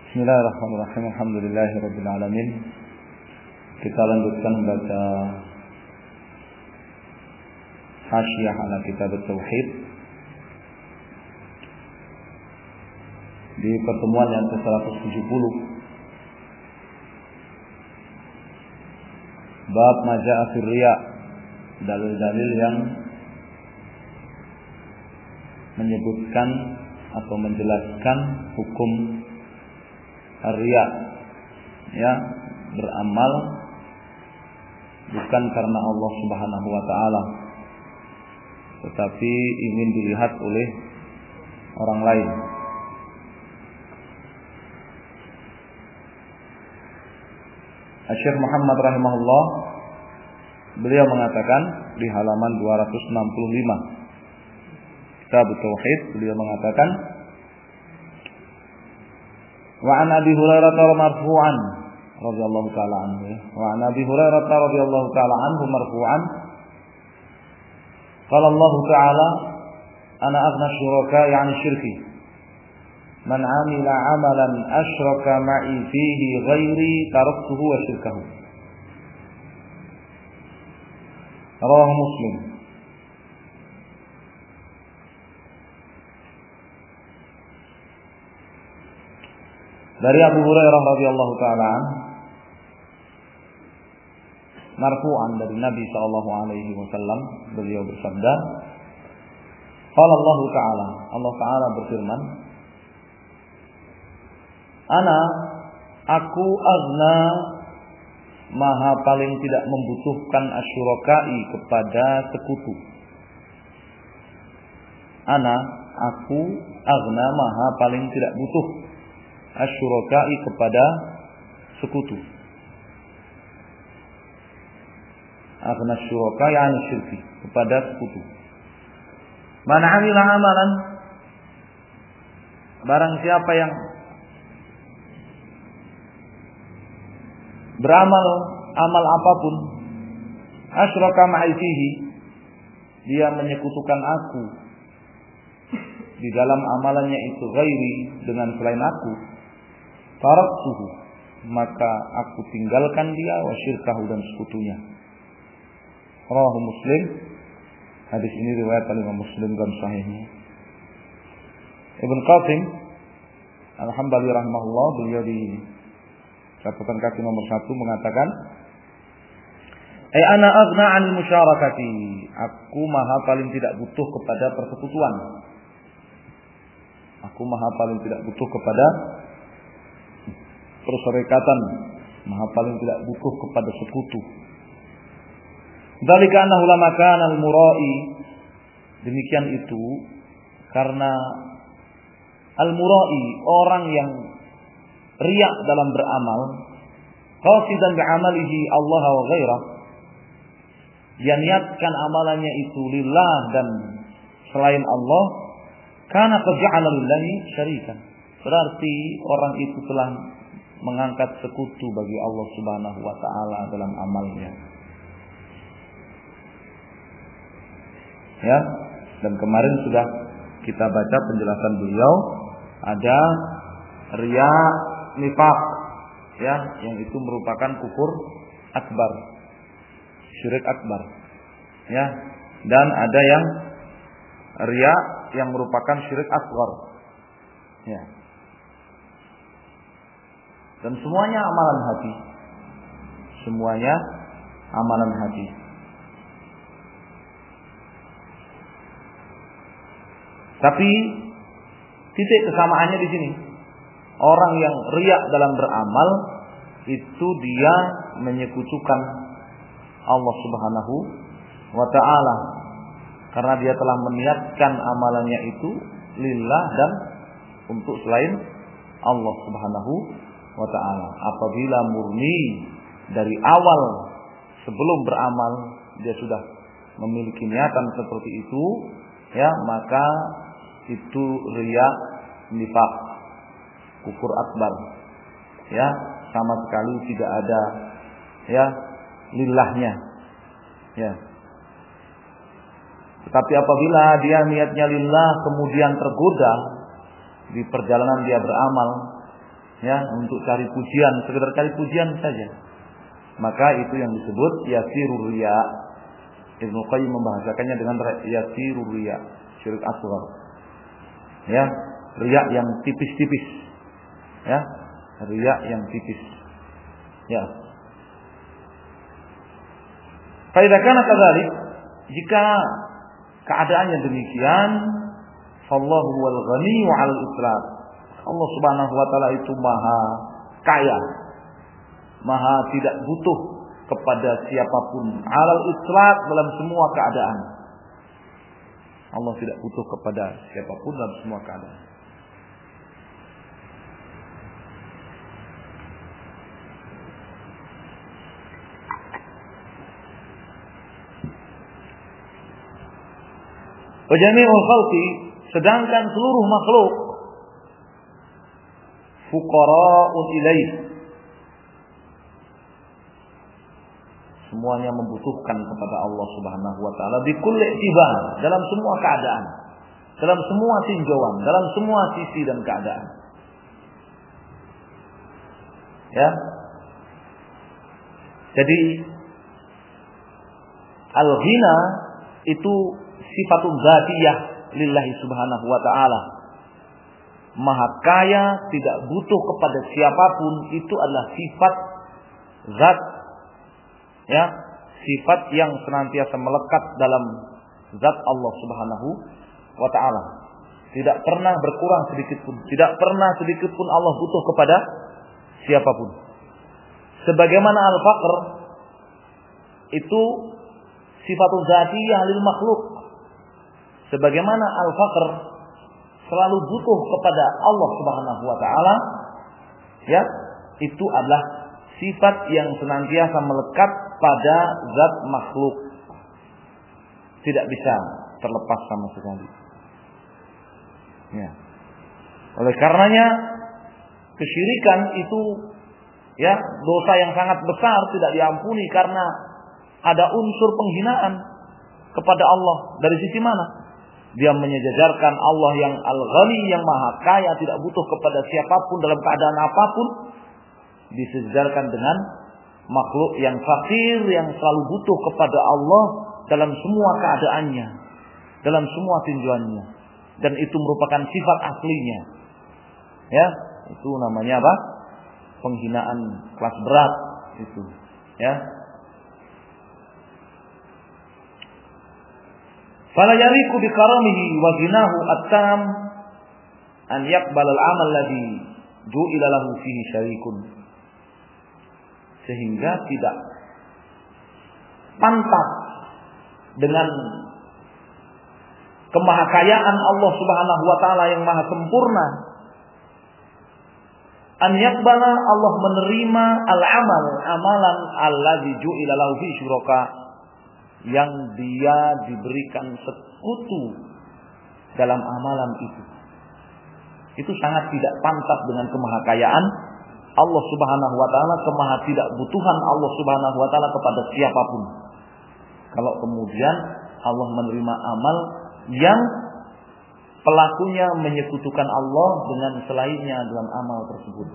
Bismillahirrahmanirrahim. Alhamdulillahirabbil alamin. Kita lanjutkan membaca Hasyiyah ala Kitab Tauhid di pertemuan yang ke-170. Bab Maja'a fir Riya, dalil-dalil yang menyebutkan atau menjelaskan hukum riya, ya, beramal bukan karena Allah Subhanahu wa taala, tetapi ingin dilihat oleh orang lain. Syekh Muhammad rahimahullah, beliau mengatakan di halaman 265 Kitab Tauhid, beliau mengatakan wa an Abi Hurairah marfu'an radhiyallahu ta'ala anhu, wa an Abi Hurairah radhiyallahu ta'ala anhu marfu'an qala Allah ta'ala ana aghna syuraka'i 'an syirki man 'amila 'amalan asyraka ma'i fihi ghairi taraktuhu wa syirkahu. Rawahu Muslim. Dari Abu Hurairah radhiyallahu ta'ala marfu'an dari Nabi sallallahu alaihi wasallam, beliau bersabda, qala Allah ta'ala, Allah ta'ala berfirman, aku aghna, maha paling tidak membutuhkan asyurakai kepada sekutu. Aku aghna, maha paling tidak butuh asyurakai kepada sekutu. Aghna syurakai 'an syirki, kepada sekutu. Man 'amila amalan, barang siapa yang beramal amal apapun, asyraka ma'i fihi, dia menyekutukan aku di dalam amalannya itu, ghairi, dengan selain aku, taraktuhu, maka aku tinggalkan dia, wa syirkahu, dan sekutunya. Rawahu Muslim. Hadis ini riwayat Imam Muslim dan sahihnya. Ibn Qasim Al-Hambali rahimahullah, beliau di catatan kaki nomor 1 mengatakan, ana aghna 'anil musyarakati, aku maha paling tidak butuh kepada persekutuan. Aku maha paling tidak butuh kepada perserikatan, maha paling tidak butuh kepada sekutu. Dzalika annahu lama kana al-mura'i, demikian itu karena al-mura'i, orang yang riya dalam beramal, qasidan bi'amalihi Allah wa ghairah, dia niatkan amalannya itu lillah dan selain Allah, kana qad ja'ala lillahi syarikan, berarti orang itu telah mengangkat sekutu bagi Allah Subhanahu wa taala dalam amalnya. Ya, dan kemarin sudah kita baca penjelasan beliau, ada riya, nifaq, ya, yang itu merupakan kufur akbar, syirik akbar, ya, dan ada yang riya yang merupakan syirik asghar, ya, dan semuanya amalan hati, semuanya amalan hati. Tapi titik kesamaannya di sini, orang yang riya dalam beramal itu dia menyekutukan Allah Subhanahu wa ta'ala, karena dia telah meniatkan amalannya itu lillah dan untuk selain Allah Subhanahu wa ta'ala. Apabila murni dari awal sebelum beramal dia sudah memiliki niatan seperti itu, ya, maka itu riya, nifaq, kufur akbar, ya, sama sekali tidak ada, ya, lillahnya, ya. Tetapi apabila dia niatnya lillah kemudian tergoda di perjalanan dia beramal, Ya, untuk cari pujian, sekedar cari pujian saja. Maka itu yang disebut yasirur riya. Ibnu Qayyim membahasakannya dengan yasirur riya, syirik asghar. Ya, riya yang tipis-tipis. Ya, riya yang tipis. Ya. Fa idza kana kadzalik, jika keadaannya demikian, fallahu wal ghaniyyu 'alal itlaq. Allah Subhanahu wa taala itu maha kaya, maha tidak butuh kepada siapapun, 'alal itlaq, dalam semua keadaan. Allah tidak butuh kepada siapapun dalam semua keadaan. Wa jami'ul khalqi, sedangkan seluruh makhluk, fuqara'un ilaih, semuanya membutuhkan kepada Allah Subhanahu wa taala bi kulli i'tibar, dalam semua keadaan, dalam semua tinjauan, dalam semua sisi dan keadaan. Ya. Jadi al-ghina itu sifatun dzatiyah lillahi subhanahu wa ta'ala. Maha kaya, tidak butuh kepada siapapun, itu adalah sifat zat, ya, sifat yang senantiasa melekat dalam zat Allah Subhanahu wa ta'ala. Tidak pernah berkurang sedikit pun, tidak pernah sedikit pun Allah butuh kepada siapapun. Sebagaimana al-faqr itu sifatun dzatiyah lil makhluk. Sebagaimana al-faqr selalu butuh kepada Allah Subhanahu wa taala, ya, itu adalah sifat yang senantiasa melekat pada zat makhluk. Tidak bisa terlepas sama sekali. Ya. Oleh karenanya kesyirikan itu, ya, dosa yang sangat besar, tidak diampuni karena ada unsur penghinaan kepada Allah. Dari sisi mana? Dia menyejajarkan Allah yang Al-Ghani, yang maha kaya, tidak butuh kepada siapapun dalam keadaan apapun, disejajarkan dengan makhluk yang fakir, yang selalu butuh kepada Allah dalam semua keadaannya, dalam semua tinjauannya, dan itu merupakan sifat aslinya. Ya, itu namanya apa? Penghinaan kelas berat itu, ya. Fala yariku bi karamihi wa ghinahu at-tam an yaqbal al-amal ladzi ju'ila lahu fihi syarikun. Sehingga tidak pantas dengan kemahakayaan Allah Subhanahu wa taala yang maha sempurna, an yaqbala, Allah menerima al-amal, amalan alladzi ju'ila lahu fihi syuraka, yang dia diberikan sekutu dalam amalan itu. Itu sangat tidak pantas dengan kemahakayaan Allah Subhanahu wa taala, kemaha tidak butuhan Allah Subhanahu wa taala kepada siapapun. Kalau kemudian Allah menerima amal yang pelakunya menyekutukan Allah dengan selainnya dalam amal tersebut.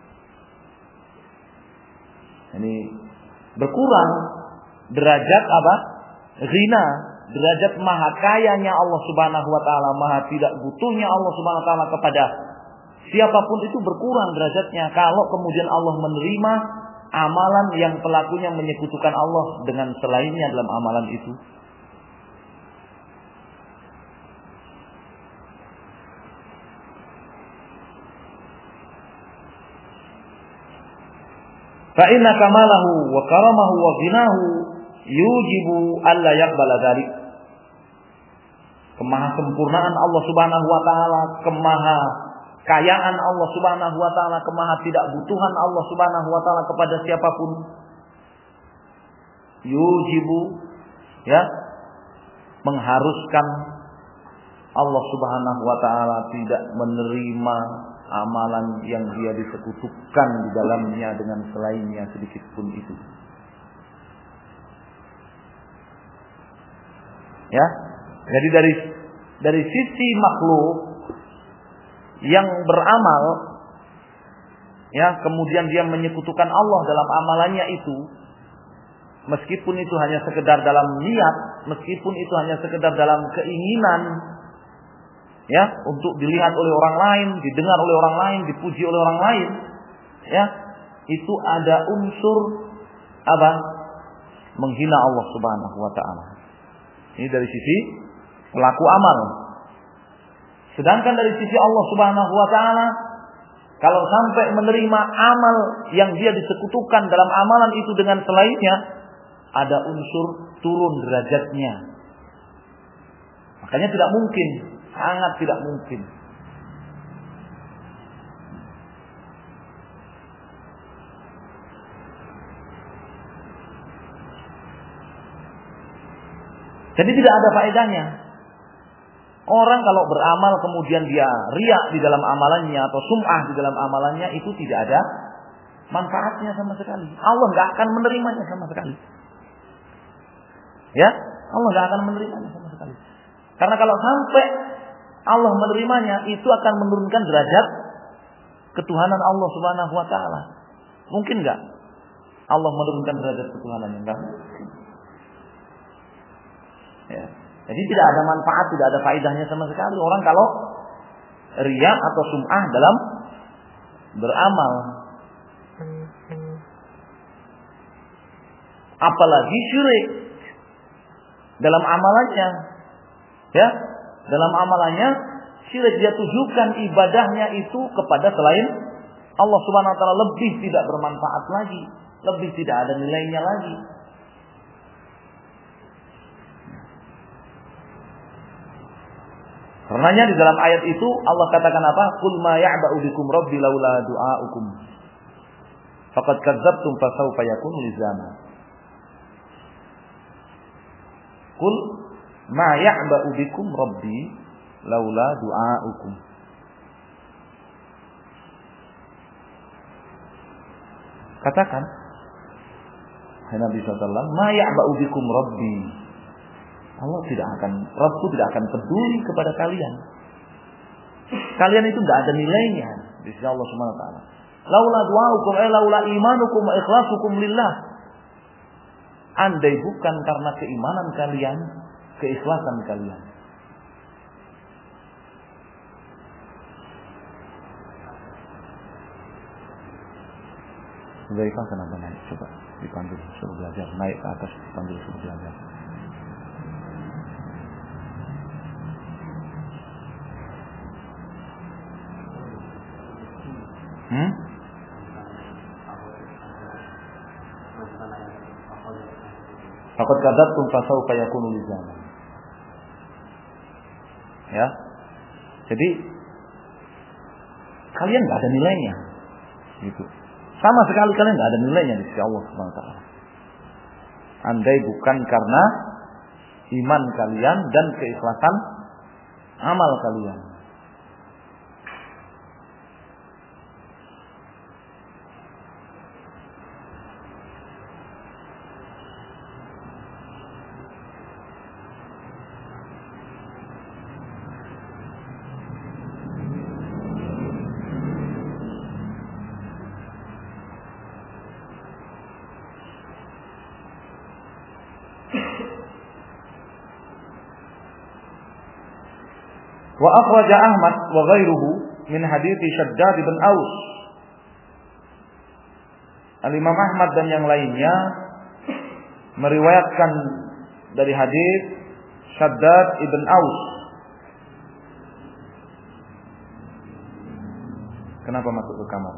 Ini berkurang derajat apa? Ghina, derajat maha kayanya Allah Subhanahu wa taala, maha tidak butuhnya Allah Subhanahu wa taala kepada siapapun, itu berkurang derajatnya kalau kemudian Allah menerima amalan yang pelakunya menyekutukan Allah dengan selainnya dalam amalan itu. Fa inna kamalahu wa karamahu wa ghinahu yujibu alla yaqbala dzalik. Kemahasempurnaan Allah Subhanahu wa taala, kemahakayaan Allah Subhanahu wa taala, kemaha tidak butuhan Allah Subhanahu wa taala kepada siapapun, yujibu, ya, mengharuskan Allah Subhanahu wa taala tidak menerima amalan yang dia disekutukan di dalamnya dengan selainnya sedikit pun itu. Ya, jadi dari sisi makhluk yang beramal, ya, kemudian dia menyekutukan Allah dalam amalannya itu, meskipun itu hanya sekedar dalam niat, meskipun itu hanya sekedar dalam keinginan, ya, untuk dilihat oleh orang lain, didengar oleh orang lain, dipuji oleh orang lain, ya, itu ada unsur apa? Menghina Allah Subhanahu wa taala. Ini dari sisi pelaku amal. Sedangkan dari sisi Allah Subhanahu wa taala, kalau sampai menerima amal yang dia disekutukan dalam amalan itu dengan selainnya, ada unsur turun derajatnya. Makanya tidak mungkin, sangat tidak mungkin. Jadi tidak ada faedahnya. Orang kalau beramal kemudian dia riya di dalam amalannya atau sum'ah di dalam amalannya, itu tidak ada manfaatnya sama sekali. Allah nggak akan menerimanya sama sekali. Ya, Allah nggak akan menerimanya sama sekali. Karena kalau sampai Allah menerimanya, itu akan menurunkan derajat ketuhanan Allah Subhanahu wa taala. Mungkin nggak Allah menurunkan derajat ketuhanannya? Enggak. Ya. Jadi tidak ada manfaat, tidak ada faedahnya sama sekali orang kalau riya atau sum'ah dalam beramal. Apalagi syirik dalam amalannya. Ya, dalam amalannya syirik, dia tujukan ibadahnya itu kepada selain Allah Subhanahu wa taala, lebih tidak bermanfaat lagi, lebih tidak ada nilainya lagi. Karenanya di dalam ayat itu Allah katakan apa? Qul ma ya'ba'u bikum rabbi laula du'aukum. Faqad kadzdzabtum fasawfa yakunu lizama. Qul ma ya'ba'u bikum rabbi laula du'aukum. Katakan, hai Nabi sallallahu alaihi wasallam, ma ya'ba'u bikum rabbi. Rabbku tidak akan peduli kepada kalian. Kalian itu tidak ada nilainya di sisi Allah Subhanahu wa taala. Laula du'aukum laula imanukum wa ikhlasukum lillah. Andai bukan karena keimanan kalian, keikhlasan kalian. Zaifah kenapa naik? Coba dipanggil suruh belajar, naik ke atas dipanggil suruh belajar. Faqad kadzdzabtum fasawfa yakunu lizama. Ya. Jadi kalian enggak ada nilainya. Gitu. Sama sekali kalian enggak ada nilainya di sisi Allah Subhanahu wa taala. Andai bukan karena iman kalian dan keikhlasan amal kalian. Wa akhraja Ahmad wa ghairuhu min hadits Shaddad bin Aus. Al-Imam Ahmad dan yang lainnya meriwayatkan dari hadis Shaddad ibn Aus. Kenapa masuk ke kamar?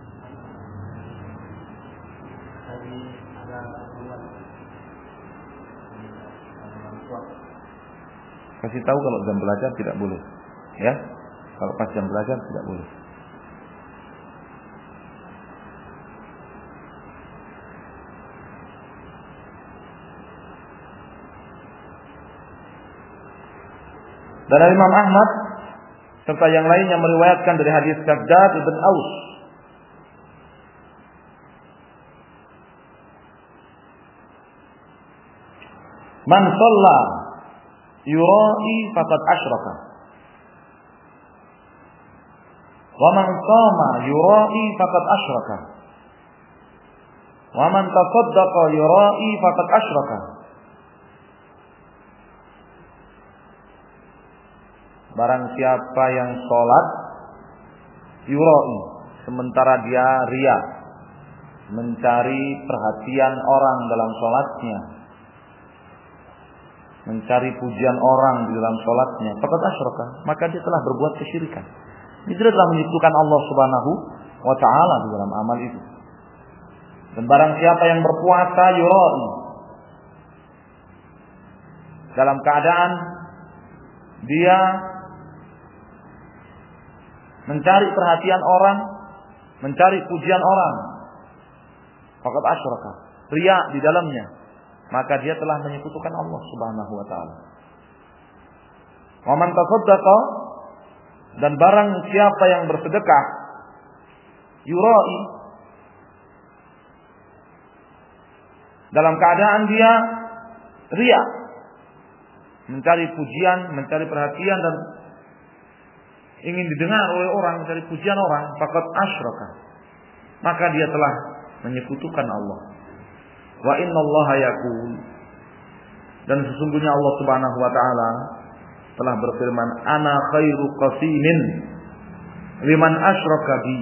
Kasih tahu kalau jam belajar tidak boleh. Ya. Kalau pas jam belajar tidak boleh. Dan Imam Ahmad serta yang lainnya meriwayatkan dari hadis Shaddad ibn Aus. Man shalla yura'i faqad asyraka. Wa man shama yura'i faqad asyraka. Wa man tasaddaqa yura'i faqad asyraka. Barang siapa yang sholat yura'i, sementara dia riya, mencari perhatian orang dalam sholatnya, mencari pujian orang di dalam sholatnya, faqad asyraka, maka dia telah berbuat kesyirikan. Dia telah menyekutukan Allah Subhanahu wa taala di dalam amal itu. Dan barang siapa yang berpuasa yura'i, dalam keadaan dia mencari perhatian orang, mencari pujian orang, faqad asyraka, riya di dalamnya, maka dia telah menyekutukan Allah Subhanahu wa taala. Wa man tasaddaqa, dan barang siapa yang bersedekah yura'i, dalam keadaan dia riya, mencari pujian, mencari perhatian dan ingin didengar oleh orang, mencari pujian orang, faqad asyraka, maka dia telah menyekutukan Allah. Wa innallaha yaqul, dan sesungguhnya Allah Subhanahu wa taala telah berfirman, ana khairu qasimin liman asyraka bi.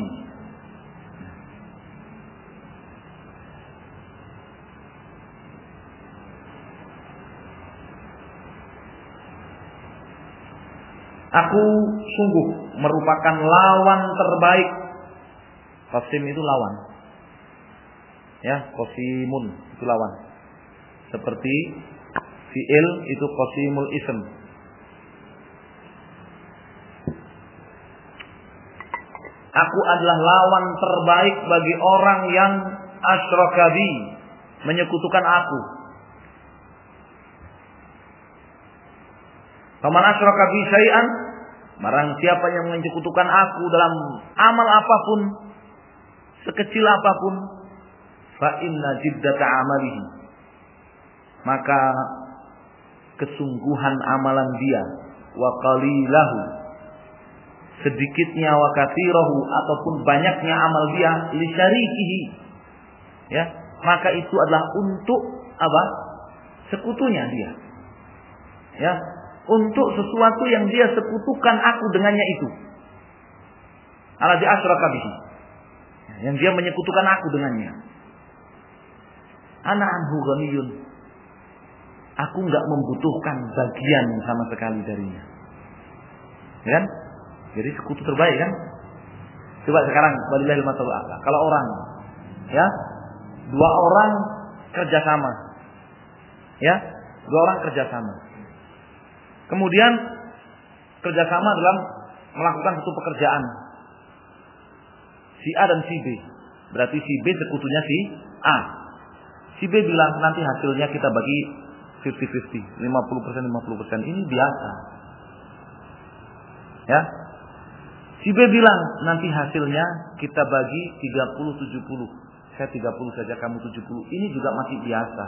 Aku sungguh merupakan lawan terbaik. Qasim itu lawan. Ya, qasimun itu lawan. Seperti fi'il itu qasimul ism. Aku adalah lawan terbaik bagi orang yang asyraka bi, menyekutukan aku. Faman asyraka bi syai'an, barang siapa yang menyekutukan aku dalam amal apapun, sekecil apapun, fa inna jiddata amalihi, maka kesungguhan amalan dia, wa qalilahu, sedikitnya, wa katsirahu, ataupun banyaknya amal dia, li syarikihi, ya, maka itu adalah untuk apa? Sekutunya dia. Ya, untuk sesuatu yang dia sekutukan aku dengannya itu. Alladzi asyraka bihi, yang dia menyekutukan aku dengannya. Ana anhu ghaniyun, aku enggak membutuhkan bagian sama sekali darinya. Ya kan? Jadi sekutu terbaik kan? Coba sekarang walillahil mathalul a'la. Kalau orang, ya, dua orang kerjasama, ya, dua orang kerjasama. Kemudian kerjasama dalam melakukan satu pekerjaan. Si A dan si B. Berarti si B sekutunya si A. Si B bilang nanti hasilnya kita bagi 50-50, 50%. Ini biasa. Ya. Si B bilang nanti hasilnya kita bagi 30-70. Saya 30 saja, kamu 70. Ini juga masih biasa.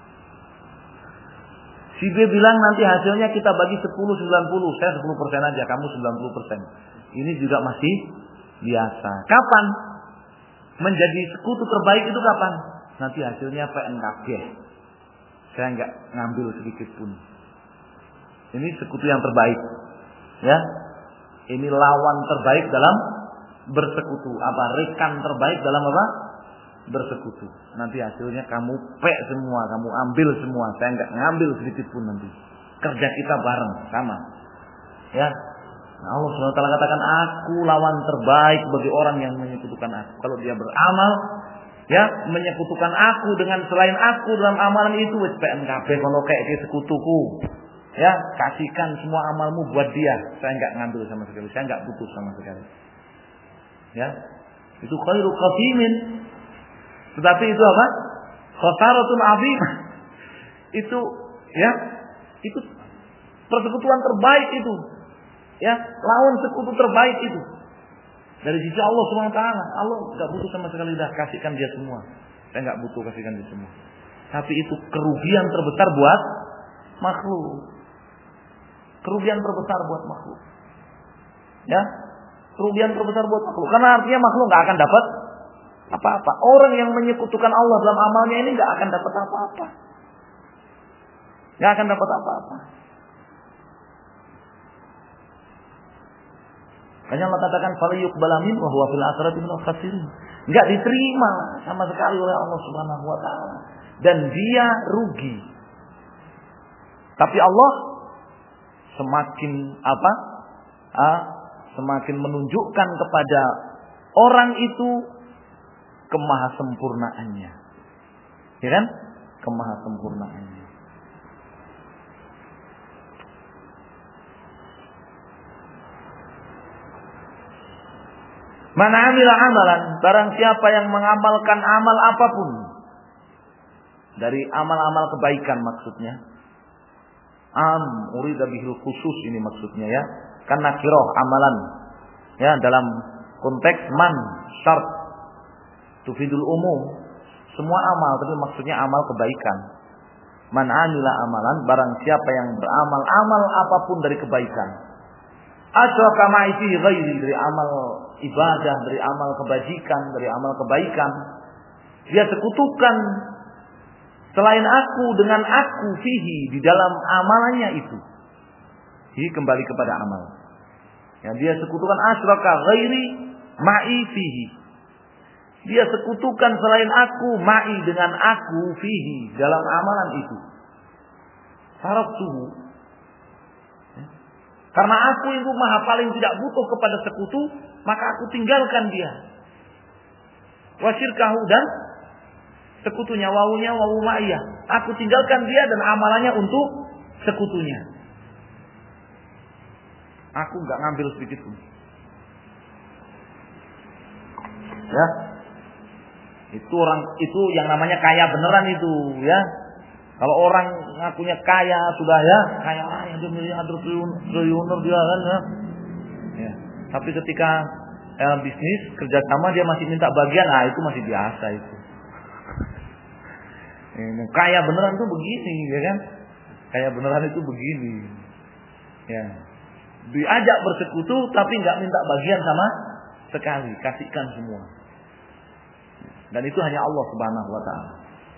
Si B bilang nanti hasilnya kita bagi 10-90. Saya 10% aja, kamu 90%. Ini juga masih biasa. Kapan menjadi sekutu terbaik itu kapan? Nanti hasilnya PNKB. Saya enggak ngambil sedikit pun. Ini sekutu yang terbaik. Ya. Ini lawan terbaik dalam bersekutu. Apa? Rekan terbaik dalam apa? Bersekutu. Nanti hasilnya kamu pek semua, kamu ambil semua. Saya enggak ngambil sedikit pun nanti. Kerja kita bareng, sama. Ya. Nah, Allah SWT katakan, aku lawan terbaik bagi orang yang menyekutukan aku. Kalau dia beramal, ya, menyekutukan aku dengan selain aku dalam amalan itu, wis PNKB kalau kayak dia sekutuku. Ya, kasihkan semua amalmu buat dia. Saya enggak ngambil sama sekali. Saya enggak butuh sama sekali. Ya. Itu khairu qasimin. Tetapi itu apa? Khasaratun 'azimah. Itu, ya, itu persekutuan terbaik itu. Ya, lawan sekutu terbaik itu. Dari sisi Allah SWT, Allah enggak butuh sama sekali, dah kasihkan dia semua. Saya enggak butuh, kasihkan dia semua. Tapi itu kerugian terbesar buat makhluk. Kerugian terbesar buat makhluk. Ya. kerugian terbesar buat makhluk. Karena artinya makhluk nggak akan dapat apa-apa. Orang yang menyekutukan Allah dalam amalnya ini nggak akan dapat apa-apa. Nggak akan dapat apa-apa. Makanya Allah katakan falyuqbal minhu wa huwa fil akhirati minal khasirin. Enggak diterima sama sekali oleh Allah Subhanahu wa taala dan dia rugi. Tapi Allah semakin semakin menunjukkan kepada orang itu kemahasempurnaannya. Ya kan? Kemahasempurnaannya. Man amila amalan, barang siapa yang mengamalkan amal apapun dari amal-amal kebaikan maksudnya. Urida bihil khusus ini maksudnya ya. Kan nakirah amalan. Ya, dalam konteks man syart tufidul umum. Semua amal tapi maksudnya amal kebaikan. Man amila amalan, barang siapa yang beramal amal apapun dari kebaikan. Asyraka ma'i fihi ghairi, dari amal ibadah, dari amal kebajikan, dari amal kebaikan. Dia sekutukan selain aku dengan aku fihi, di dalam amalannya itu. Jadi kembali kepada amal. Ya, dia sekutukan asyraka ghairi ma'i fihi. Dia sekutukan selain aku ma'i dengan aku fihi, dalam amalan itu. Taraktuhu. Karena aku itu maha paling tidak butuh kepada sekutu, maka aku tinggalkan dia. Wasyirkahu, dan sekutunya, wawunya wawu ma'iyah. Aku tinggalkan dia dan amalannya untuk sekutunya. Aku enggak ngambil sedikit pun. Ya. Itu yang namanya kaya beneran itu, ya. Kalau orang ngakunya kaya sudah ya, kaya raya, dia miliarder triliuner dia kan ya. Ya. Tapi ketika bisnis kerjasama dia masih minta bagian, itu masih biasa itu. Kaya beneran itu begini, ya kan? Kaya beneran itu begini. Ya. Diajak bersekutu tapi nggak minta bagian sama sekali, kasihkan semua. Dan itu hanya Allah Subhanahu wa taala.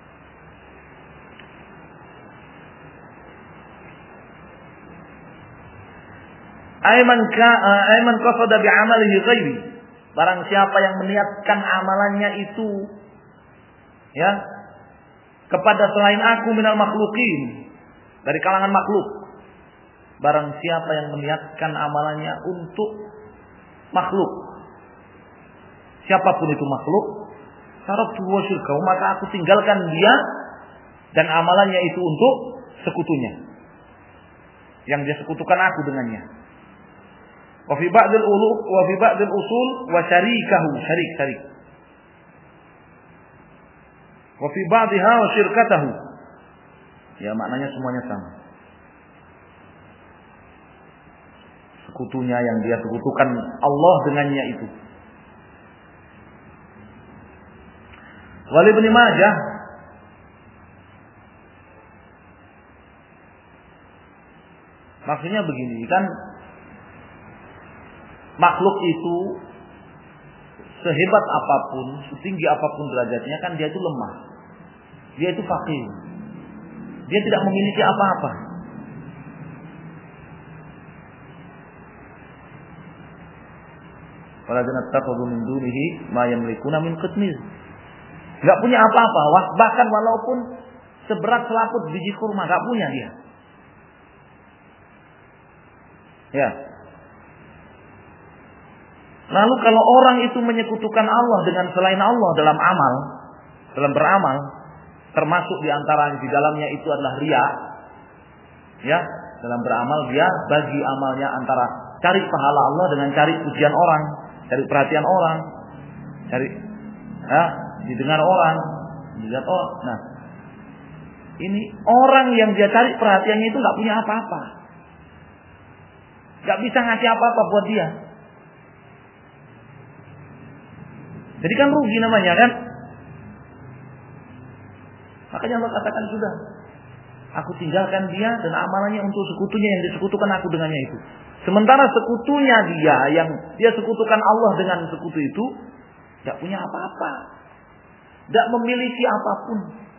Aiman qasada bi amalihi ghairi. Barang siapa yang meniatkan amalannya itu ya kepada selain aku minal makhluqin, dari kalangan makhluk. Barang siapa yang meniatkan amalannya untuk makhluk, siapapun itu makhluk, taraktu wa syirkahu, maka aku tinggalkan dia dan amalannya itu untuk sekutunya, yang dia sekutukan aku dengannya. Wa fi ba'dil usul wa syarikahu, syarik. Wa fi ba'dihha wa syirkatahu. Ya, maknanya semuanya sama. Sekutunya yang dia sekutukan Allah dengannya itu. Wal Ibnu Majah maksudnya begini kan, makhluk itu sehebat apapun, setinggi apapun derajatnya kan dia itu lemah. Dia itu fakir. Dia tidak memiliki apa-apa. Waladzina taqadu min dunihi ma yamlikuna min qitmir. Enggak punya apa-apa, bahkan walaupun seberat selaput biji kurma enggak punya dia. Ya. Lalu kalau orang itu menyekutukan Allah dengan selain Allah dalam amal, dalam beramal, termasuk di antara di dalamnya itu adalah riya. Ya, dalam beramal dia bagi amalnya antara cari pahala Allah dengan cari pujian orang, cari perhatian orang, cari didengar orang, dilihat orang. Nah, ini orang yang dia cari perhatiannya itu nggak punya apa-apa, nggak bisa ngasih apa-apa buat dia. Jadi kan rugi namanya kan. Makanya Allah katakan sudah, aku tinggalkan dia dan amalannya untuk sekutunya yang disekutukan aku dengannya itu. Sementara sekutunya dia yang dia sekutukan Allah dengan sekutu itu tidak punya apa-apa, tidak memiliki apapun.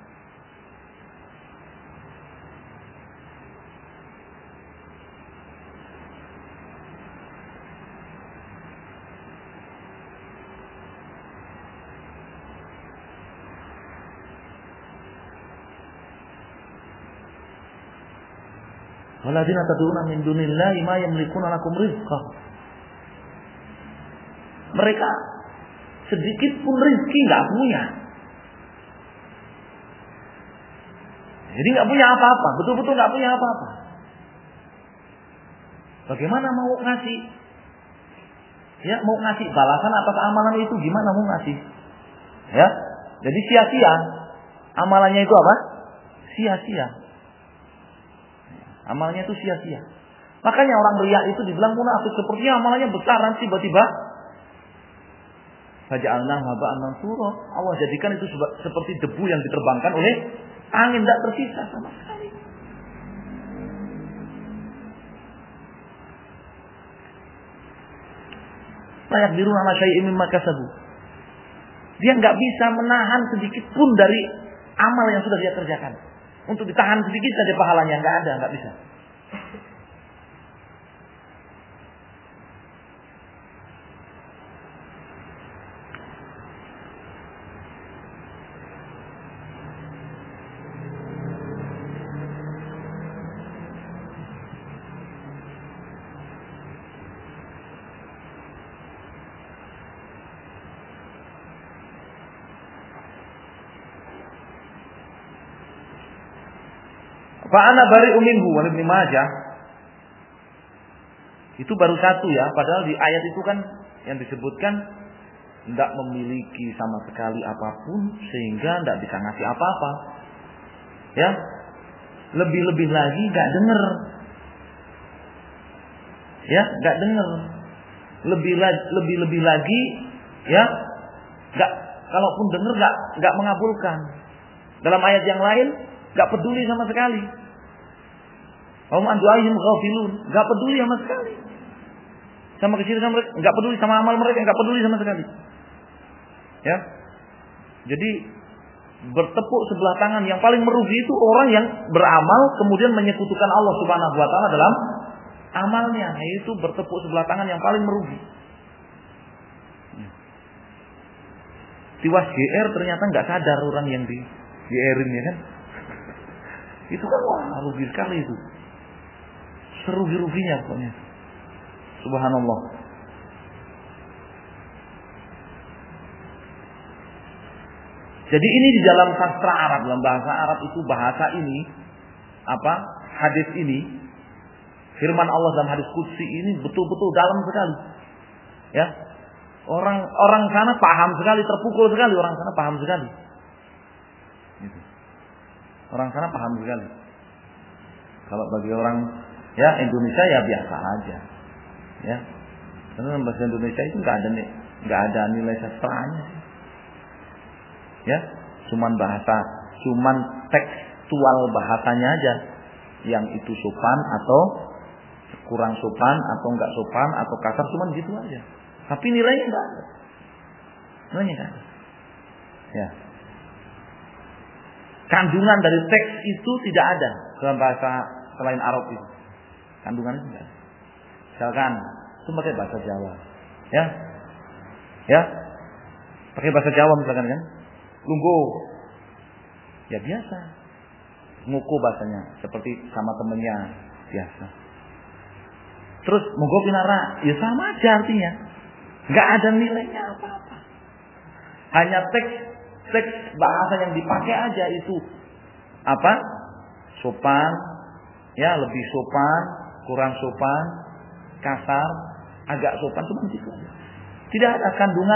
Walladzina tad'una min dunillahi ma yamlikuna lakum rizqa. Mereka sedikit pun rezeki nggak punya. Jadi nggak punya apa-apa, betul-betul nggak punya apa-apa. Bagaimana mau ngasih? Ya, mau ngasih balasan atas amalan itu gimana mau ngasih? Ya, jadi sia-sia. Amalannya itu apa? Sia-sia. Amalnya itu sia-sia. Makanya orang riya itu dibilang munafik, sepertinya amalnya besar, nanti tiba-tiba faja'alna haba'an mansura. Allah jadikan itu seperti debu yang diterbangkan oleh angin, tidak tersisa sama sekali. Layak diruna ala syai'in mimma kasabu. Dia nggak bisa menahan sedikit pun dari amal yang sudah dia kerjakan. Untuk ditahan sedikit saja pahalanya nggak ada, nggak bisa. Fa'ana bari'u minhu wa Ibnu Majah. Itu baru satu ya, padahal di ayat itu kan yang disebutkan tidak memiliki sama sekali apapun sehingga tidak bisa ngasih apa-apa. Ya. Lebih-lebih lagi enggak dengar. Ya, enggak dengar. Lebih-lebih lagi ya, enggak, kalaupun dengar enggak mengabulkan. Dalam ayat yang lain enggak peduli sama sekali. Hum an du'aihim ghafilun, enggak peduli sama sekali. Sama kesyirikan mereka, enggak peduli sama amal mereka, enggak peduli sama sekali. Ya. Jadi bertepuk sebelah tangan, yang paling merugi itu orang yang beramal kemudian menyekutukan Allah Subhanahu wa taala dalam amalnya. Itu bertepuk sebelah tangan yang paling merugi. Tiwas GR ternyata enggak sadar orang yang di GR-in ya kan. Itu kan wah rugi sekali itu. Serugi-ruginya pokoknya. Subhanallah. Jadi ini di dalam sastra Arab, dalam bahasa Arab itu bahasa ini apa? Hadis ini, firman Allah dalam hadis qudsi ini betul-betul dalam sekali. Ya. Orang sana paham sekali, terpukul sekali, orang sana paham sekali. Gitu. Orang sana paham sekali. Kalau bagi orang ya Indonesia ya biasa aja, ya. Karena bahasa Indonesia itu nggak ada nilai sastranya, ya. Cuman tekstual bahasanya aja, yang itu sopan atau kurang sopan atau nggak sopan atau kasar, cuman gitu aja. Tapi nilainya nggak ada, nilainya nggak ada, ya. Kandungan dari teks itu tidak ada dalam bahasa selain Arab itu. Kandungannya tidak ada. Misalkan itu pakai bahasa Jawa, ya, ya, pakai bahasa Jawa misalkan kan, lungguh, ya biasa, nguku bahasanya, seperti sama temennya biasa. Terus monggo pinara, ya sama aja artinya, nggak ada nilainya apa-apa. Hanya teks bahasa yang dipakai aja itu apa? Sopan, ya lebih sopan, kurang sopan, kasar, agak sopan, cuma gitu aja. Tidak ada kandungan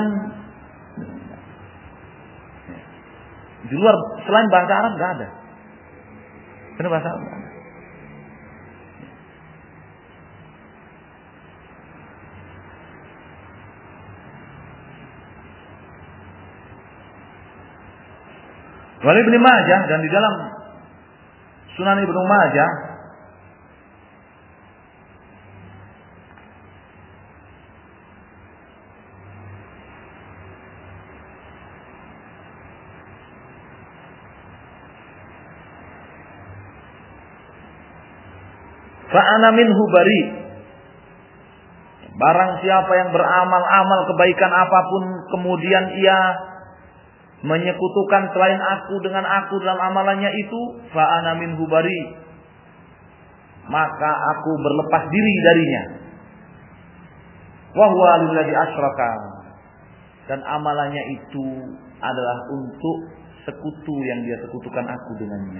di luar selain bahasa Arab nggak ada. Karena bahasa Arab nggak ada. Wali Ibnu Majah, dan di dalam Sunan Ibnu Majah fa ana minhu bari. Barang siapa yang beramal-amal kebaikan apapun kemudian ia menyekutukan selain aku dengan aku dalam amalannya itu, fa ana minhu bari, maka aku berlepas diri darinya. Wa huwa lillazi asyraka, dan amalannya itu adalah untuk sekutu yang dia sekutukan aku dengannya.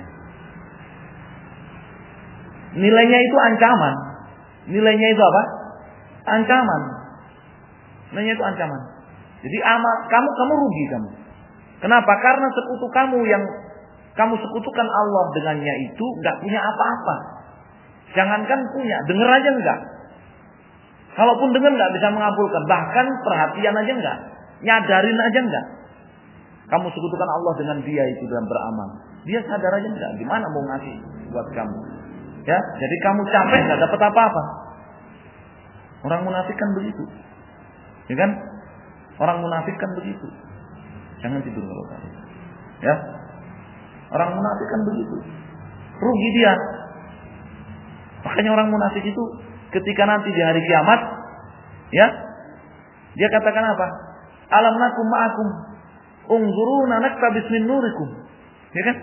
Nilainya itu ancaman. Nilainya itu apa? Ancaman. Nilainya itu ancaman. Jadi kamu rugi kamu. Kenapa? Karena sekutu kamu yang kamu sekutukan Allah dengannya itu nggak punya apa-apa. Jangankan punya, dengar aja enggak. Kalaupun dengar nggak bisa mengabulkan, bahkan perhatian aja enggak, nyadarin aja enggak. Kamu sekutukan Allah dengan dia itu dalam beramal. Dia sadar aja enggak, gimana mau ngasih buat kamu? Ya, jadi kamu capek nggak dapat apa-apa. Orang munafik kan begitu, ya kan? Orang munafik kan begitu. Jangan tidur kalau tadi. Ya, orang munafik kan begitu. Rugi dia. Makanya orang munafik itu ketika nanti di hari kiamat, ya, dia katakan apa? Alam nakum ma'akum, unzuruna naktabis min nurikum. Ya kan?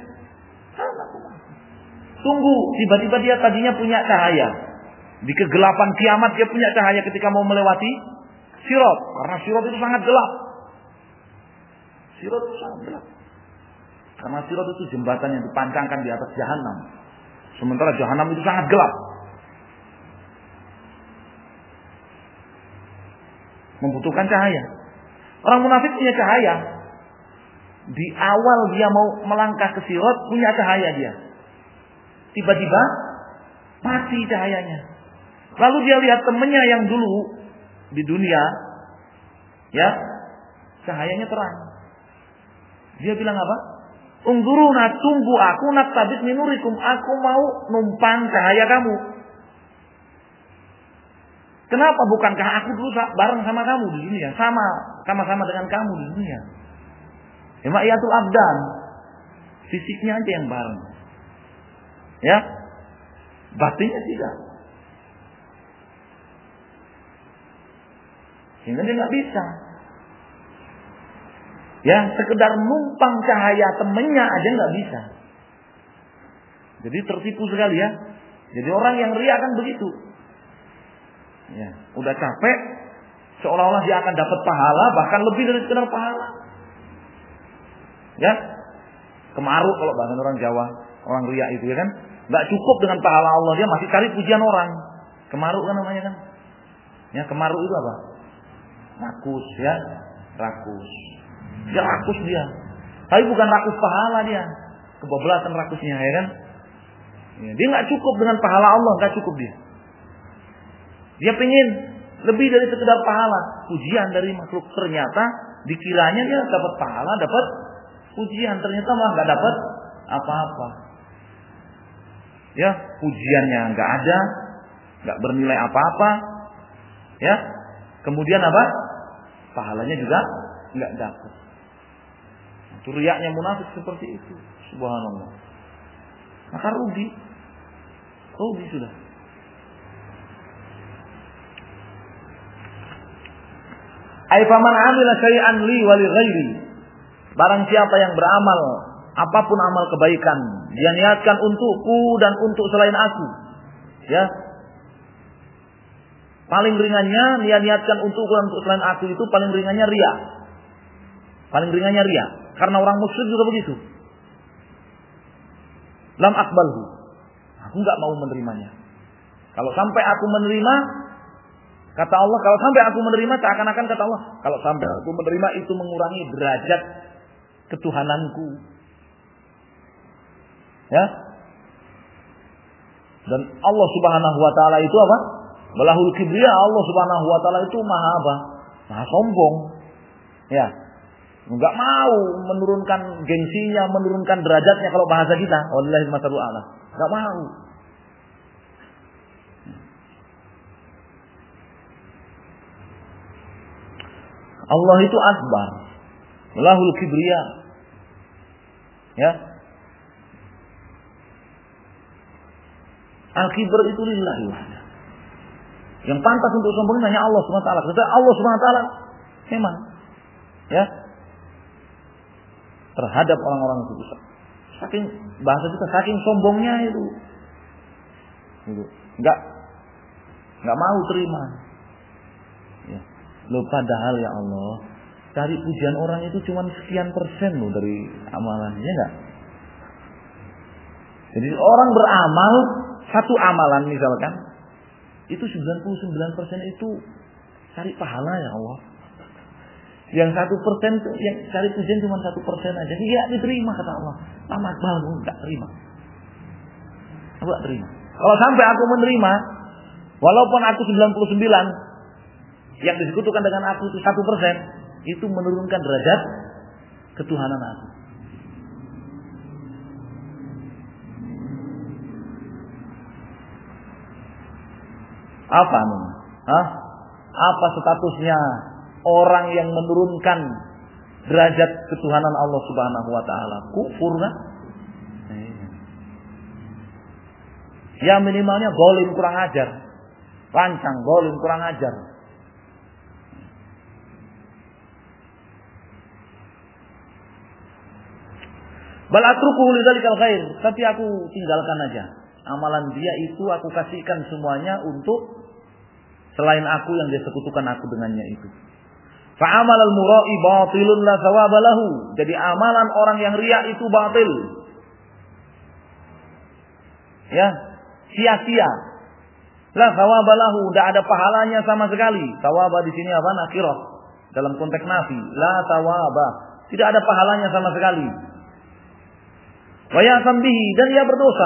Tunggu, tiba-tiba dia tadinya punya cahaya. Di kegelapan kiamat dia punya cahaya ketika mau melewati sirat, karena sirat itu sangat gelap. Sirat itu sangat gelap. Karena sirat itu jembatan yang dipancangkan di atas jahanam. Sementara jahanam itu sangat gelap. Membutuhkan cahaya. Orang munafik punya cahaya. Di awal dia mau melangkah ke sirat punya cahaya dia. Tiba-tiba mati cahayanya. Lalu dia lihat temannya yang dulu di dunia, ya, cahayanya terang. Dia bilang apa? Unzuruna, tunggu aku, naktabis minurikum, aku mau numpang cahaya kamu. Kenapa? Bukankah aku dulu bareng sama kamu di dunia, sama-sama dengan kamu di dunia? Ma'iyatul abdan, fisiknya aja yang bareng, ya, batinnya tidak. Sehingga dia nggak bisa. Ya, sekedar numpang cahaya temennya aja nggak bisa. Jadi tertipu sekali ya. Jadi orang yang riya kan begitu. Ya, udah capek, seolah-olah dia akan dapat pahala, bahkan lebih dari sekedar pahala. Ya, kemaru kalau bahasa orang Jawa, orang riya itu ya kan, nggak cukup dengan pahala Allah, dia masih cari pujian orang. Kemaru kan namanya kan. Ya, kemaru itu apa? Rakus ya, rakus. Dia rakus dia. Tapi bukan rakus pahala dia. Kebablasan rakusnya ya kan. Ya, dia nggak cukup dengan pahala Allah, nggak cukup dia. Dia pengen lebih dari sekedar pahala, pujian dari makhluk. Ternyata dikiranya dia dapat pahala, dapat pujian, ternyata malah nggak dapat apa-apa. Ya, pujiannya nggak ada, nggak bernilai apa-apa. Ya, kemudian apa? Pahalanya juga nggak dapat. Itu riyaknya munafik seperti itu. Subhanallah. Maka rugi sudah. Aifaman amila syai'an li wa li ghairi. Barang siapa yang beramal apapun amal kebaikan, dia niatkan untukku dan untuk selain aku. Ya. Paling ringannya dia niatkan untukku dan untuk selain aku, itu paling ringannya riya. Paling ringannya riya. Karena orang musyrik juga begitu. Lam aqbalhu. Aku enggak mau menerimanya. Kalau sampai aku menerima, kata Allah, kalau sampai aku menerima, seakan-akan kata Allah, kalau sampai aku menerima itu mengurangi derajat ketuhananku. Ya. Dan Allah Subhanahu wa taala itu apa? Balahul kibriya, Allah Subhanahu wa taala itu maha apa? Maha sombong. Ya. Enggak mau menurunkan gengsinya, menurunkan derajatnya kalau bahasa kita. Wallahil matsalul a'la. Enggak mau. Allah itu akbar. Lahul kibriya. Ya. Al-kibr itu lillahi wahda. Yang pantas untuk sombong hanya Allah Subhanahu wa taala. Kata Allah Subhanahu wa taala memang ya terhadap orang-orang itu besar. Saking bahasa kita saking sombongnya itu. Enggak mau terima. Ya. Loh padahal ya Allah, dari pujian orang itu cuma sekian persen loh dari amalannya, enggak? Jadi orang beramal satu amalan misalkan, itu 99% itu cari pahala ya Allah. Yang 1% yang cari pujian cuma 1% aja. Dia diterima kata Allah. Tamat banget enggak terima. Enggak terima. Kalau sampai aku menerima, walaupun aku 99 yang disekutukan dengan aku itu 1%, itu menurunkan derajat ketuhanan aku. Apa namanya? Apa statusnya orang yang menurunkan derajat ketuhanan Allah Subhanahu wa taala? Kufur kan? Ya minimalnya zalim kurang ajar. Lancang, zalim kurang ajar. Bal atrukuhu lidzalikal khair, tapi aku tinggalkan aja. Amalan dia itu aku kasihkan semuanya untuk selain aku yang dia sekutukan aku dengannya itu. Fa'amal al-mura'i batilun la thawaba lahu. Jadi amalan orang yang riya itu batil. Ya, sia-sia. La thawaba lahu, tidak ada pahalanya sama sekali. Thawaba di sini apa? Nakirah. Dalam konteks nafi, la thawaba. Tidak ada pahalanya sama sekali. Wa ya'sam bihi, dan dia berdosa.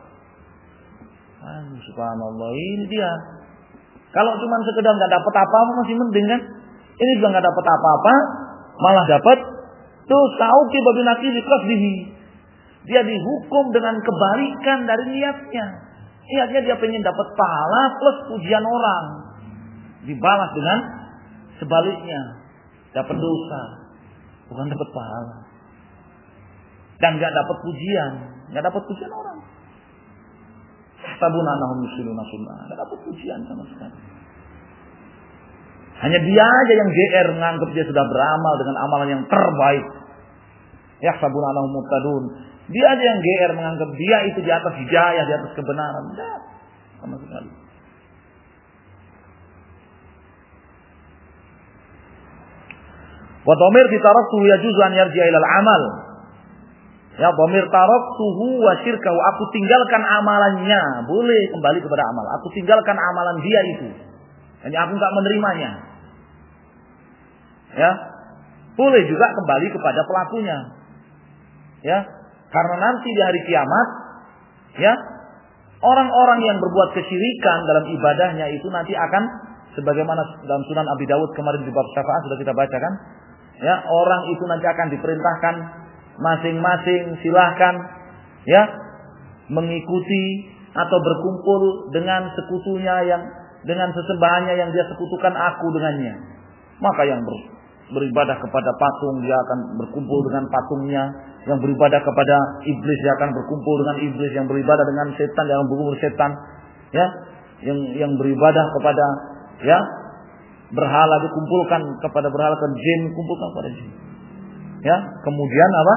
Subhanallah, ini dia. Kalau cuma sekedar nggak dapat apa-apa masih mending kan? Ini juga nggak dapat apa-apa, malah dapat dosa. Uki babi nakiri qasdihi. Dia dihukum dengan kebalikan dari niatnya. Niatnya dia pengen dapat pahala plus pujian orang, dibalas dengan sebaliknya, dapat dosa, bukan dapat pahala. Dan nggak dapat pujian orang. Tabuna nahum yusiluna sunnah. Tidak dapat pujian sama sekali. Hanya dia aja yang GR menganggap dia sudah beramal dengan amalan yang terbaik. Ya sabuna nahum muqtadun. Dia aja yang GR menganggap dia itu di atas hidayah, di atas kebenaran. Tidak sama sekali. Wa dhamir ditaraktu yajuzu an yarji'a ilal amal. Ya, dhamir taraktuhu wa syirkahu, aku tinggalkan amalannya, boleh kembali kepada amal. Aku tinggalkan amalan dia itu. Hanya aku enggak menerimanya. Ya. Boleh juga kembali kepada pelakunya. Ya, karena nanti di hari kiamat ya, orang-orang yang berbuat kesyirikan dalam ibadahnya itu nanti akan sebagaimana dalam Sunan Abi Dawud kemarin di bab syafaat sudah kita bacakan. Ya, orang itu nanti akan diperintahkan masing-masing silahkan ya mengikuti atau berkumpul dengan sekutunya yang dengan sesembahannya yang dia sekutukan aku dengannya. Maka yang beribadah kepada patung dia akan berkumpul dengan patungnya, yang beribadah kepada iblis dia akan berkumpul dengan iblis, yang beribadah dengan setan dia akan berkumpul setan, ya, yang beribadah kepada ya berhala dikumpulkan kepada berhala, ke jin kumpulkan kepada jin. Ya, kemudian apa?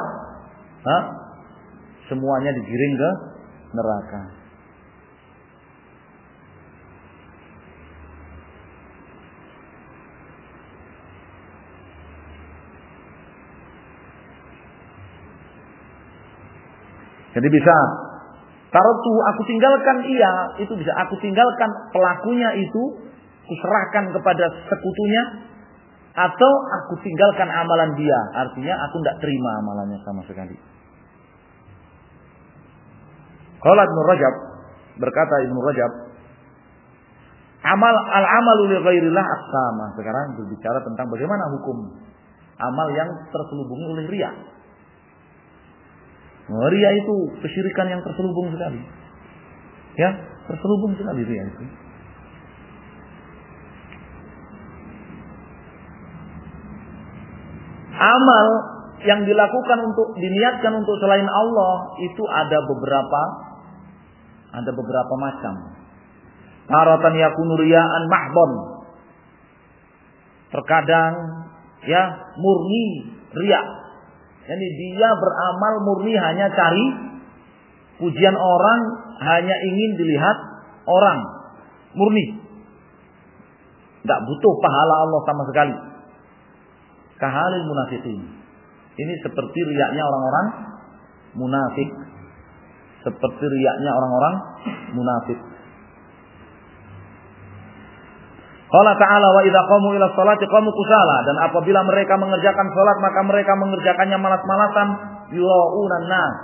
Semuanya digiring ke neraka. Jadi bisa tarutu aku tinggalkan itu bisa aku tinggalkan pelakunya itu, kuserahkan kepada sekutunya. Atau aku tinggalkan amalan dia. Artinya aku tidak terima amalannya sama sekali. Qala Ibnu Rajab, berkata Ibnu Rajab, al-amalu li ghairillah aqsama. Sekarang berbicara tentang bagaimana hukum amal yang terselubungi oleh riya. Riya itu kesyirikan yang terselubung sekali. Ya, terselubung sekali riya itu. Amal yang dilakukan untuk diniatkan untuk selain Allah itu ada beberapa Ada beberapa macam. Taratan yakunu riya'an mahdhon. Terkadang murni riya. Yani dia beramal murni hanya cari pujian orang, hanya ingin dilihat orang. Murni. Tidak butuh pahala Allah sama sekali. Kahalil munafiqin. Ini seperti riyaknya orang-orang munafik. Seperti riyaknya orang-orang munafik. Qala ta'ala wa idza qamu ila sholati qamu kusala, dan apabila mereka mengerjakan salat maka mereka mengerjakannya malas-malasan, yuraunan nas.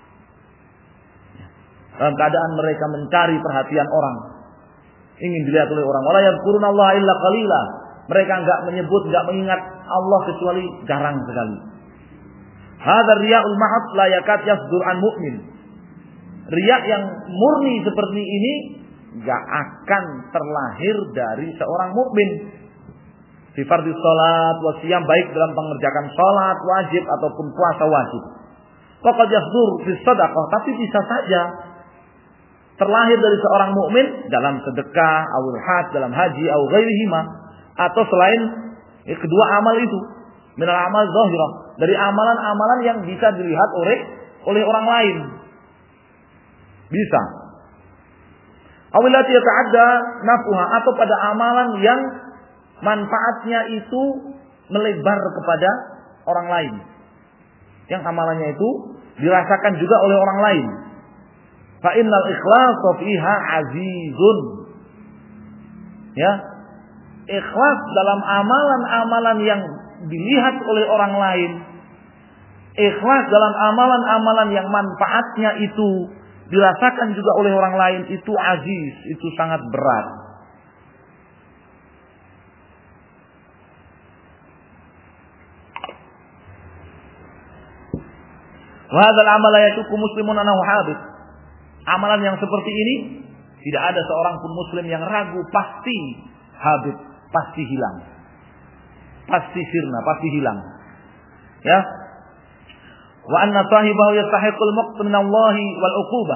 Dalam keadaan mereka mencari perhatian orang, ingin dilihat oleh orang. Wala yadhkurunallaha illa qalila. Mereka enggak menyebut, enggak mengingat Allah kecuali jarang sekali. Hadzal riya'ul mahad la yakad yasdur an mu'min. Riya yang murni seperti ini enggak akan terlahir dari seorang mukmin. Fi fardhi shalat wa siyam, baik dalam mengerjakan salat wajib ataupun puasa wajib. Faqad yasdur fi shadaqah, tapi bisa saja terlahir dari seorang mukmin dalam sedekah, awil hajj, dalam haji, atau ghairihima, atau selain kedua amal itu, minal amal zahirah, dari amalan-amalan yang bisa dilihat oleh orang lain. Bisa. Awilati yata'adda naf'uha, atau pada amalan yang manfaatnya itu melebar kepada orang lain. Yang amalannya itu dirasakan juga oleh orang lain. Fa innal ikhlasa fiha azizun. Ya. Ikhlas dalam amalan-amalan yang dilihat oleh orang lain. Ikhlas dalam amalan-amalan yang manfaatnya itu dirasakan juga oleh orang lain, itu aziz, itu sangat berat. Wa hadzal amal la yashukku muslimun annahu habit. Amalan yang seperti ini tidak ada seorang pun muslim yang ragu, pasti habit, pasti hilang. Pasti sirna, pasti hilang. Ya. Wa anna sahibahu yastahiqul maqta min Allah wal uqubah.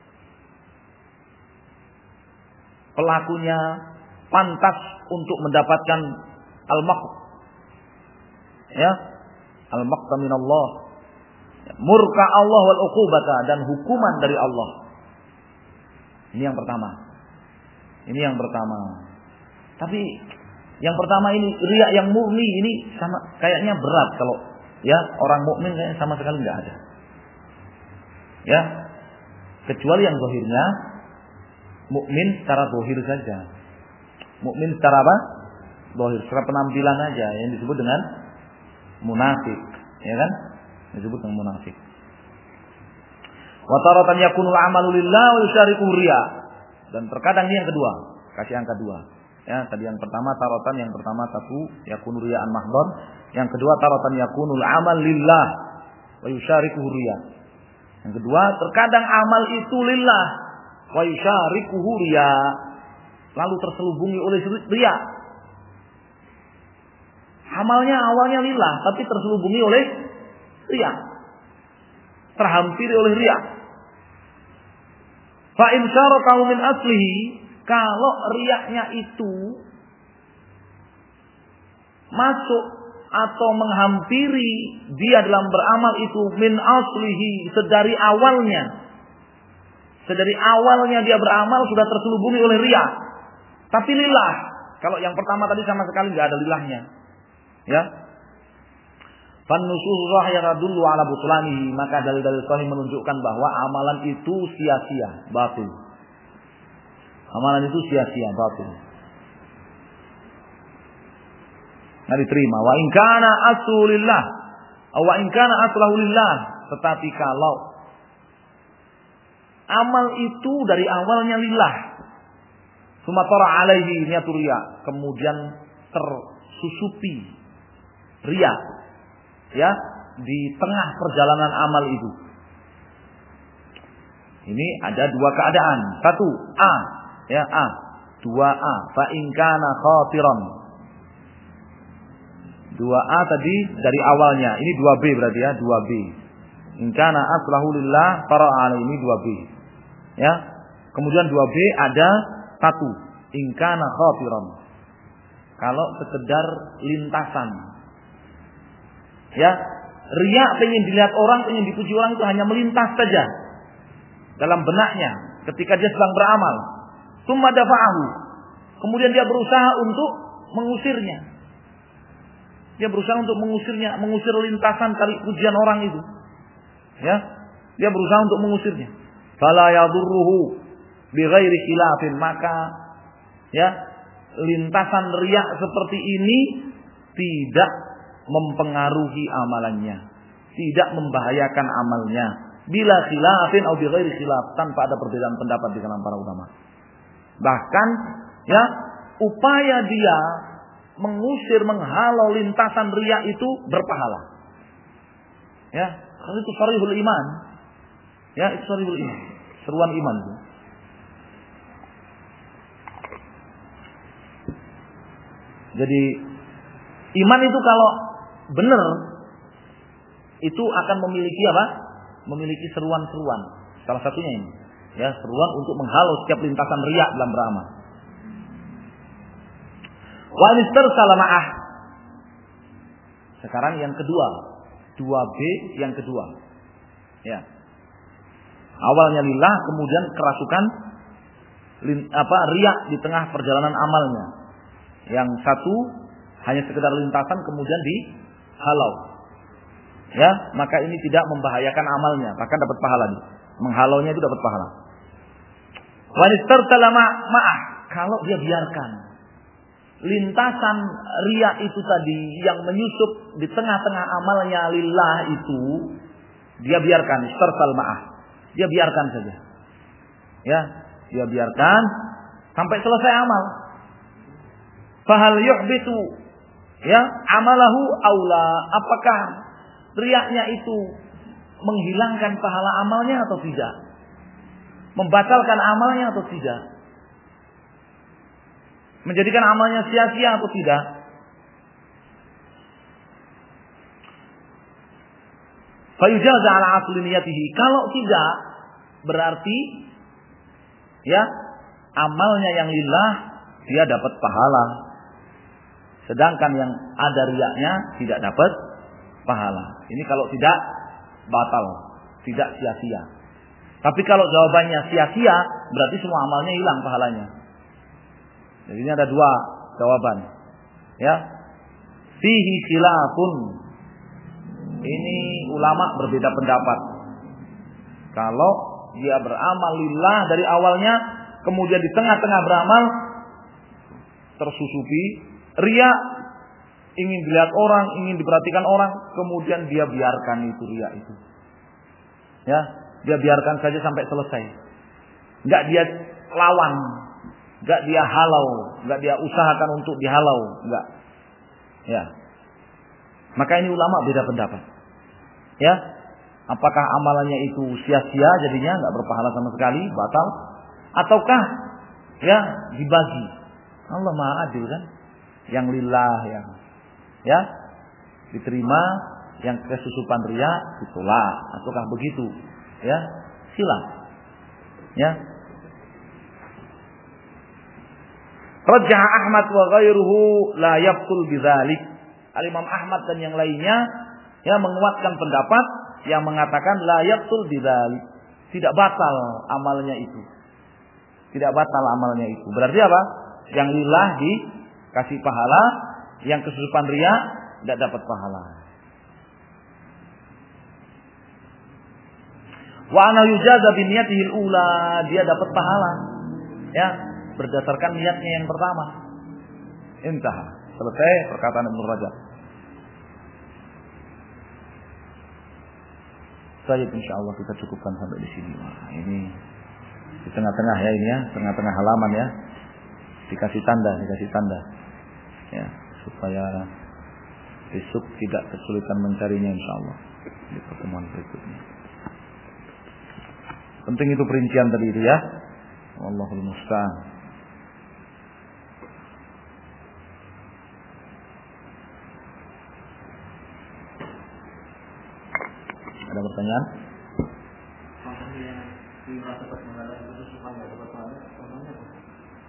Pelakunya pantas untuk mendapatkan al-maqt. Ya. Al-maqta min Allah. Murka Allah wal uqubata, dan hukuman dari Allah. Ini yang pertama. Ini yang pertama. Tapi yang pertama ini riya yang murni ini sama kayaknya berat kalau orang mukmin kayaknya sama sekali enggak ada. Ya. Kecuali yang zahirnya mukmin secara zahir saja. Mukmin secara apa? Zahir, secara penampilan aja yang disebut dengan munafik, ya kan? Disebut dengan munafik. Wa taratan yakunul amalu lillah wa yusyariku riya. Dan terkadang ini yang kedua, kasih angka 2. Ya, tadi yang pertama taratan, yang pertama 1 yakunu riya'an mahdhon, yang kedua taratan yakunul amal lillah wa yusyariku riya. Yang kedua, terkadang amal itu lillah wa yusyariku riya, lalu terselubungi oleh riya. Amalnya awalnya lillah tapi terselubungi oleh riya, terhampiri oleh riya. Fa in syarakahu min aslihi, kalau riyaknya itu masuk atau menghampiri dia dalam beramal itu min aslihi, sedari awalnya dia beramal sudah terselubungi oleh riya, tapi lillah. Kalau yang pertama tadi sama sekali nggak ada lillahnya, ya. Fan-nusus zahirah dulu ala butlanihi, maka dalil-dalil sahih menunjukkan bahwa amalan itu sia-sia, batil. Amalan itu sia-sia, batil. Nggak diterima. Wa in kana aslulillah, wa in kana aslahulillah, tetapi kalau amal itu dari awalnya lillah, sumatara alaihi niatur riya, kemudian tersusupi riya, ya, di tengah perjalanan amal itu. Ini ada dua keadaan. 1A, ya, A. 2A, fa in kana khatiran. 2A tadi dari awalnya. Ini 2B berarti ya, 2B. In kana aslahu lillah fara'a, ini 2B. Ya. Kemudian 2B ada 1, in kana khatiran. Kalau sekedar lintasan. Ya, riya pengen dilihat orang, pengen dipuji orang itu hanya melintas saja dalam benaknya ketika dia sedang beramal. Tsumma dafa'ahu. Kemudian dia berusaha untuk mengusirnya. Dia berusaha untuk mengusirnya, mengusir lintasan kali pujian orang itu. Ya, dia berusaha untuk mengusirnya. Fala yadurruhu bighairi khilafin, maka ya, lintasan riya seperti ini tidak mempengaruhi amalannya, tidak membahayakan amalnya. Bila khilafin atau bighairi khilaf, tanpa ada perbedaan pendapat di kalangan para ulama. Bahkan ya, upaya dia mengusir, menghalau lintasan riya itu berpahala. Ya, kalau itu sharihul iman. Ya, itu sharihul iman. Seruan iman itu. Jadi iman itu kalau benar itu akan memiliki apa? Memiliki seruan-seruan. Salah satunya ini, ya, seruan untuk menghalau setiap lintasan riya dalam beramal. Wa istarsala ma'ah. Sekarang yang kedua, 2B yang kedua. Ya. Awalnya lillah, kemudian kerasukan riya di tengah perjalanan amalnya. Yang satu hanya sekedar lintasan kemudian dihalau. Ya, maka ini tidak membahayakan amalnya, bahkan dapat pahala nih. Menghalaunya itu dapat pahala. Wa istarsala ma'ah, kalau dia biarkan lintasan riya itu tadi yang menyusup di tengah-tengah amalnya lillah itu, dia biarkan, istarsal ma'ah. Dia biarkan saja. Ya, dia biarkan sampai selesai amal. Fahal yuhbitu ya amalahu aula, apakah riyanya itu menghilangkan pahala amalnya atau tidak? Membatalkan amalnya atau tidak? Menjadikan amalnya sia-sia atau tidak? Fayujaza ala asli niyatihi. Kalau tidak, berarti ya amalnya yang lillah dia dapat pahala. Sedangkan yang ada riyanya tidak dapat pahala. Ini kalau tidak batal, tidak sia-sia. Tapi kalau jawabannya sia-sia, berarti semua amalnya hilang pahalanya. Jadi ini ada dua jawaban. Ya. Fihi khilafun. Ini ulama berbeda pendapat. Kalau dia beramal lillah dari awalnya, kemudian di tengah-tengah beramal tersusupi riya, ingin dilihat orang, ingin diperhatikan orang, kemudian dia biarkan itu riya itu. Ya, dia biarkan saja sampai selesai. Enggak dia lawan, enggak dia halau, enggak dia usahakan untuk dihalau, enggak. Ya. Maka ini ulama beda pendapat. Ya. Apakah amalannya itu sia-sia jadinya enggak berpahala sama sekali, batal, ataukah ya dibagi. Allah Maha Adil kan? Yang lillah yang ya diterima, yang kesusupan riya ditolak, ataukah begitu? Ya, silap. Ya. Rajjah Ahmad wa ghairuhu la yabtul bidzalik. Al-Imam Ahmad dan yang lainnya ya menguatkan pendapat yang mengatakan la yabtul bidzalik. Tidak batal amalnya itu. Tidak batal amalnya itu. Berarti apa? Yang lillah dikasih pahala, yang kesusupan riya tidak dapat pahala. Wa ana yujaza bi niyatihi al-ula, dia dapat pahala. Ya, berdasarkan niatnya yang pertama. Intah. Selesai perkataan Ibnu Rajab. Saya insyaallah kita cukupkan sampai di sini. Nah, ini di tengah-tengah ya ini ya, tengah-tengah halaman ya. Dikasih tanda ya, supaya besok tidak kesulitan mencarinya insyaallah di pertemuan berikutnya. Penting itu perincian tadi itu ya. Wallahul musta'an. Ada pertanyaan?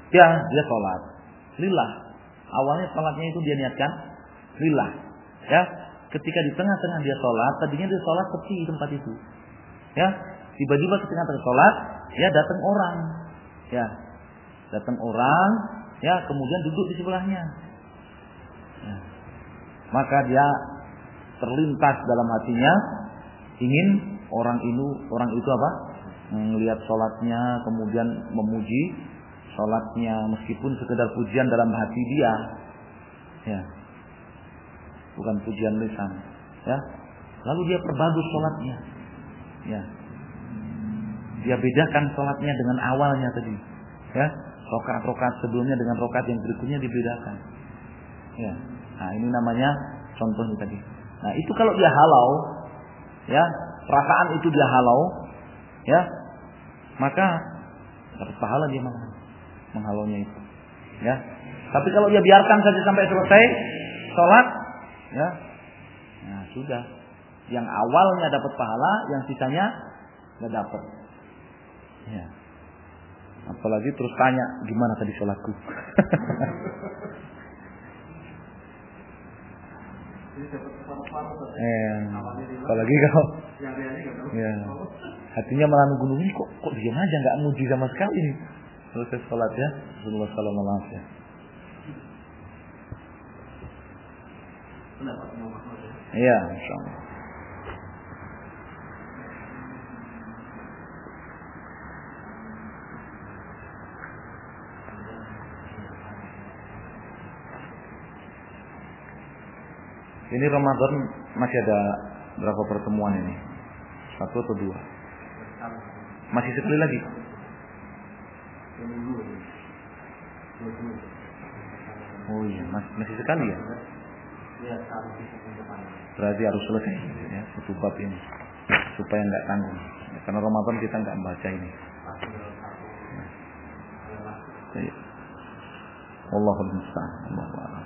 Ya, dia sholat lillah. Awalnya sholatnya itu dia niatkan lillah. Ya, ketika di tengah-tengah dia sholat, tadinya dia sholat sepi di tempat itu. Ya, tiba-tiba ketika sholat, ya datang orang. Ya, datang orang, ya kemudian duduk di sebelahnya. Ya. Maka dia terlintas dalam hatinya ingin orang itu apa? Melihat sholatnya, kemudian memuji sholatnya meskipun sekedar pujian dalam hati dia, ya, bukan pujian lisan, ya. Lalu dia perbagus sholatnya, ya. Dia bedakan sholatnya dengan awalnya tadi, ya. Rokaat sebelumnya dengan rokaat yang berikutnya dibedakan, ya. Nah ini namanya contohnya tadi. Nah itu kalau dia halau, ya, perasaan itu dia halau, ya, maka dapat pahala dia menghalaunya itu, ya. Tapi kalau dia biarkan saja sampai selesai sholat, ya, nah sudah. Yang awalnya dapat pahala, yang sisanya nggak dapat. Ya. Apalagi terus tanya gimana tadi sholatku. Apalagi kalau ya, hatinya malah nunggu ini kok diam aja nggak muji sama sekali nih. Selesai sholat ya, Rasulullah sallallahu alaihi wasallam. Iya, insyaallah. Ini Ramadan masih ada berapa pertemuan ini? 1 atau 2? Masih sekali lagi? Oh iya, masih sekali ya? Berarti harus selesai ya, satu bab ini supaya nggak tanggung. Ya, karena Ramadan kita nggak membaca ini. Ya. Wallahul musta'an.